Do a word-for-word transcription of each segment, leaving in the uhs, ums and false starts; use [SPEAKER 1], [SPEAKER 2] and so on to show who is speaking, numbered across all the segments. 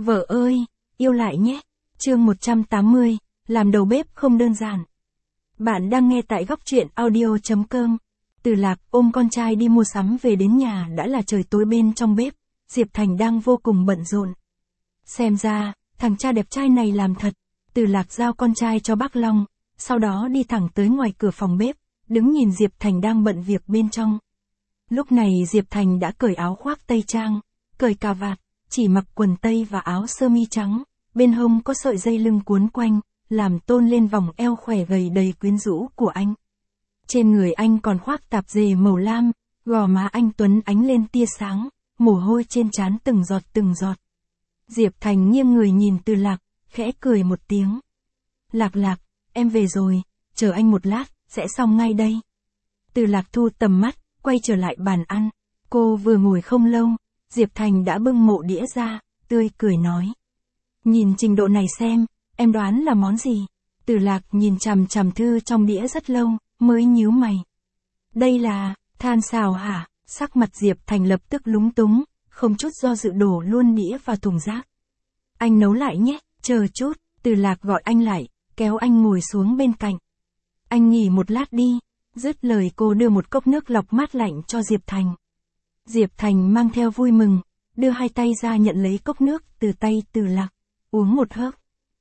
[SPEAKER 1] Vợ ơi, yêu lại nhé. Chương một trăm tám mươi, làm đầu bếp không đơn giản. Bạn đang nghe tại góc truyện audio chấm com. Từ Lạc ôm con trai đi mua sắm về đến nhà đã là trời tối. Bên trong bếp, Diệp Thành đang vô cùng bận rộn. Xem ra, thằng cha đẹp trai này làm thật. Từ Lạc giao con trai cho bác Long, sau đó đi thẳng tới ngoài cửa phòng bếp, đứng nhìn Diệp Thành đang bận việc bên trong. Lúc này Diệp Thành đã cởi áo khoác tây trang, cởi cà vạt, chỉ mặc quần tây và áo sơ mi trắng, bên hông có sợi dây lưng cuốn quanh, làm tôn lên vòng eo khỏe gầy đầy quyến rũ của anh. Trên người anh còn khoác tạp dề màu lam, gò má anh tuấn ánh lên tia sáng, mồ hôi trên trán từng giọt từng giọt. Diệp Thành nghiêng người nhìn Từ Lạc, khẽ cười một tiếng. Lạc Lạc, em về rồi, chờ anh một lát, sẽ xong ngay đây. Từ Lạc thu tầm mắt, quay trở lại bàn ăn. Cô vừa ngồi không lâu, Diệp Thành đã bưng mộ đĩa ra, tươi cười nói. Nhìn trình độ này xem, em đoán là món gì? Từ Lạc nhìn chằm chằm thư trong đĩa rất lâu, mới nhíu mày. Đây là, than xào hả? Sắc mặt Diệp Thành lập tức lúng túng, không chút do dự đổ luôn đĩa vào thùng rác. Anh nấu lại nhé, chờ chút. Từ Lạc gọi anh lại, kéo anh ngồi xuống bên cạnh. Anh nghỉ một lát đi. Dứt lời cô đưa một cốc nước lọc mát lạnh cho Diệp Thành. Diệp Thành mang theo vui mừng, đưa hai tay ra nhận lấy cốc nước từ tay Từ Lạc, uống một hớp.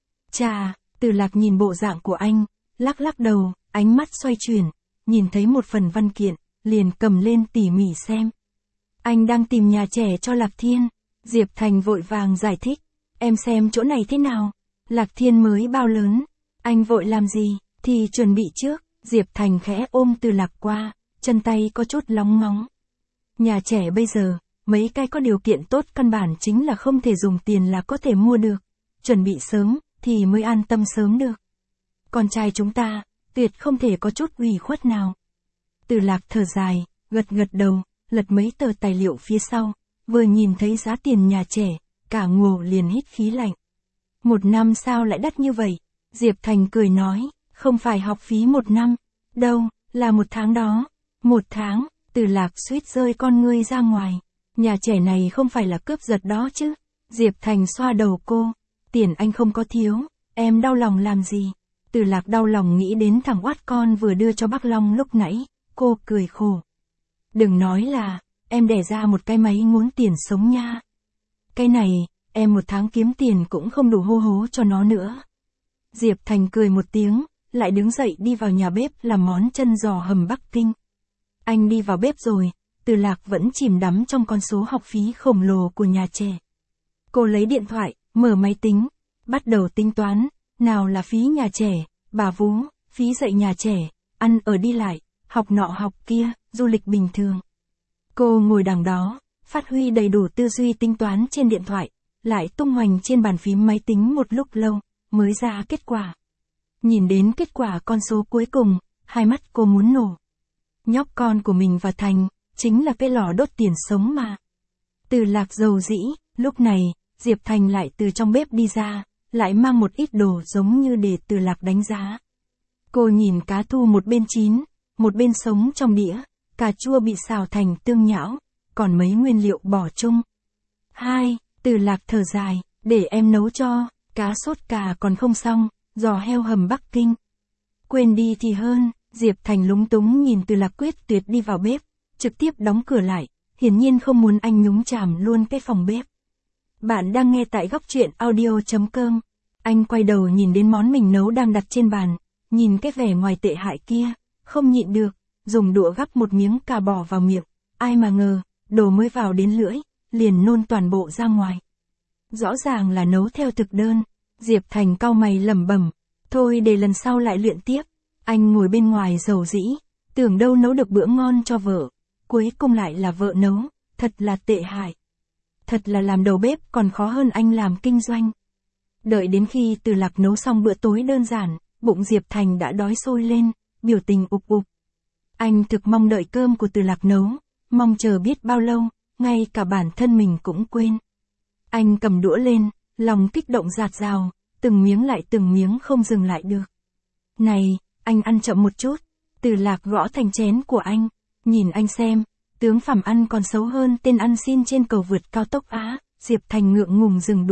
[SPEAKER 1] Chà, Từ Lạc nhìn bộ dạng của anh, lắc lắc đầu, ánh mắt xoay chuyển, nhìn thấy một phần văn kiện, liền cầm lên tỉ mỉ xem. Anh đang tìm nhà trẻ cho Lạc Thiên. Diệp Thành vội vàng giải thích, em xem chỗ này thế nào? Lạc Thiên mới bao lớn, anh vội làm gì, thì chuẩn bị trước. Diệp Thành khẽ ôm Từ Lạc qua, chân tay có chút lóng ngóng. Nhà trẻ bây giờ, mấy cái có điều kiện tốt căn bản chính là không thể dùng tiền là có thể mua được. Chuẩn bị sớm, thì mới an tâm sớm được. Con trai chúng ta, tuyệt không thể có chút ủy khuất nào. Từ Lạc thở dài, gật gật đầu, lật mấy tờ tài liệu phía sau, vừa nhìn thấy giá tiền nhà trẻ, cả ngồ liền hít khí lạnh. Một năm sao lại đắt như vậy? Diệp Thành cười nói. Không phải học phí một năm, đâu, là một tháng đó. Một tháng, Từ Lạc suýt rơi con ngươi ra ngoài. Nhà trẻ này không phải là cướp giật đó chứ. Diệp Thành xoa đầu cô. Tiền anh không có thiếu, em đau lòng làm gì? Từ Lạc đau lòng nghĩ đến thằng oát con vừa đưa cho bác Long lúc nãy. Cô cười khổ. Đừng nói là, em đẻ ra một cái máy ngốn tiền sống nha. Cái này, em một tháng kiếm tiền cũng không đủ hô hố cho nó nữa. Diệp Thành cười một tiếng, lại đứng dậy đi vào nhà bếp làm món chân giò hầm Bắc Kinh. Anh đi vào bếp rồi, Từ Lạc vẫn chìm đắm trong con số học phí khổng lồ của nhà trẻ. Cô lấy điện thoại, mở máy tính, bắt đầu tính toán, nào là phí nhà trẻ, bà vú, phí dạy nhà trẻ, ăn ở đi lại, học nọ học kia, du lịch bình thường. Cô ngồi đằng đó, phát huy đầy đủ tư duy tính toán trên điện thoại, lại tung hoành trên bàn phím máy tính một lúc lâu, mới ra kết quả. Nhìn đến kết quả con số cuối cùng, hai mắt cô muốn nổ. Nhóc con của mình và Thành, chính là cái lò đốt tiền sống mà. Từ Lạc dầu dĩ, lúc này, Diệp Thành lại từ trong bếp đi ra, lại mang một ít đồ giống như để Từ Lạc đánh giá. Cô nhìn cá thu một bên chín, một bên sống trong đĩa, cà chua bị xào thành tương nhão, còn mấy nguyên liệu bỏ chung. Hai, Từ Lạc thở dài, để em nấu cho, cá sốt cà còn không xong. Giò heo hầm Bắc Kinh. Quên đi thì hơn, Diệp Thành lúng túng nhìn Từ Lạc quyết tuyệt đi vào bếp, trực tiếp đóng cửa lại, hiển nhiên không muốn anh nhúng chàm luôn cái phòng bếp. Bạn đang nghe tại góc truyện audio chấm com. Anh quay đầu nhìn đến món mình nấu đang đặt trên bàn, nhìn cái vẻ ngoài tệ hại kia, không nhịn được, dùng đũa gắp một miếng cà bỏ vào miệng, ai mà ngờ, đồ mới vào đến lưỡi, liền nôn toàn bộ ra ngoài. Rõ ràng là nấu theo thực đơn. Diệp Thành cau mày lẩm bẩm, thôi để lần sau lại luyện tiếp. Anh ngồi bên ngoài dầu dĩ, tưởng đâu nấu được bữa ngon cho vợ, cuối cùng lại là vợ nấu, thật là tệ hại. Thật là làm đầu bếp còn khó hơn anh làm kinh doanh. Đợi đến khi Từ Lạc nấu xong bữa tối đơn giản, bụng Diệp Thành đã đói sôi lên, biểu tình ục ục. Anh thực mong đợi cơm của Từ Lạc nấu, mong chờ biết bao lâu, ngay cả bản thân mình cũng quên. Anh cầm đũa lên, lòng kích động dạt dào, từng miếng lại từng miếng không dừng lại được. Này, anh ăn chậm một chút. Từ Lạc gõ thành chén của anh, nhìn anh xem, tướng phẩm ăn còn xấu hơn tên ăn xin trên cầu vượt cao tốc Á. Diệp Thành ngượng ngùng dừng đũa,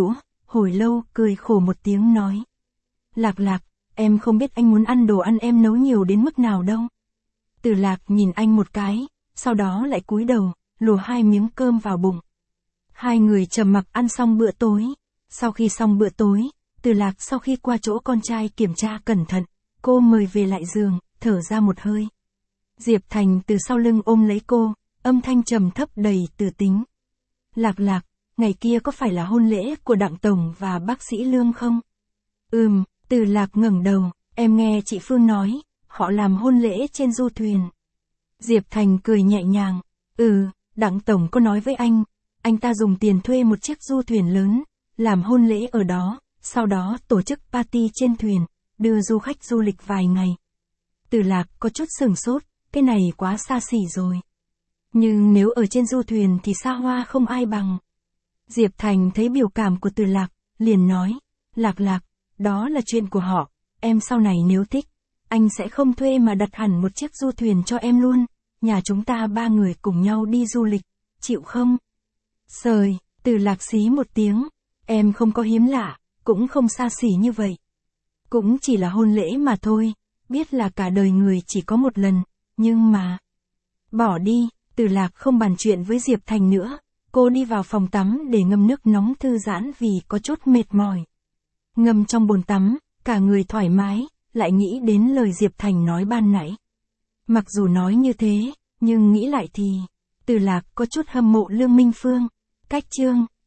[SPEAKER 1] hồi lâu cười khổ một tiếng nói. Lạc Lạc, em không biết anh muốn ăn đồ ăn em nấu nhiều đến mức nào đâu. Từ Lạc nhìn anh một cái, sau đó lại cúi đầu, lùa hai miếng cơm vào bụng. Hai người trầm mặc ăn xong bữa tối. Sau khi xong bữa tối, Từ Lạc sau khi qua chỗ con trai kiểm tra cẩn thận, cô mời về lại giường, thở ra một hơi. Diệp Thành từ sau lưng ôm lấy cô, âm thanh trầm thấp đầy từ tính. Lạc Lạc, ngày kia có phải là hôn lễ của Đặng Tổng và bác sĩ Lương không? Ừm, Từ Lạc ngẩng đầu, em nghe chị Phương nói, họ làm hôn lễ trên du thuyền. Diệp Thành cười nhẹ nhàng, ừ, Đặng Tổng có nói với anh, anh ta dùng tiền thuê một chiếc du thuyền lớn, làm hôn lễ ở đó, sau đó tổ chức party trên thuyền, đưa du khách du lịch vài ngày. Từ Lạc có chút sửng sốt, cái này quá xa xỉ rồi. Nhưng nếu ở trên du thuyền thì xa hoa không ai bằng. Diệp Thành thấy biểu cảm của Từ Lạc, liền nói, Lạc Lạc, đó là chuyện của họ, em sau này nếu thích, anh sẽ không thuê mà đặt hẳn một chiếc du thuyền cho em luôn, nhà chúng ta ba người cùng nhau đi du lịch, chịu không? Sời, Từ Lạc xí một tiếng, em không có hiếm lạ, cũng không xa xỉ như vậy. Cũng chỉ là hôn lễ mà thôi, biết là cả đời người chỉ có một lần, nhưng mà... Bỏ đi, Từ Lạc không bàn chuyện với Diệp Thành nữa, cô đi vào phòng tắm để ngâm nước nóng thư giãn vì có chút mệt mỏi. Ngâm trong bồn tắm, cả người thoải mái, lại nghĩ đến lời Diệp Thành nói ban nãy. Mặc dù nói như thế, nhưng nghĩ lại thì, Từ Lạc có chút hâm mộ Lương Minh Phương. Cách chương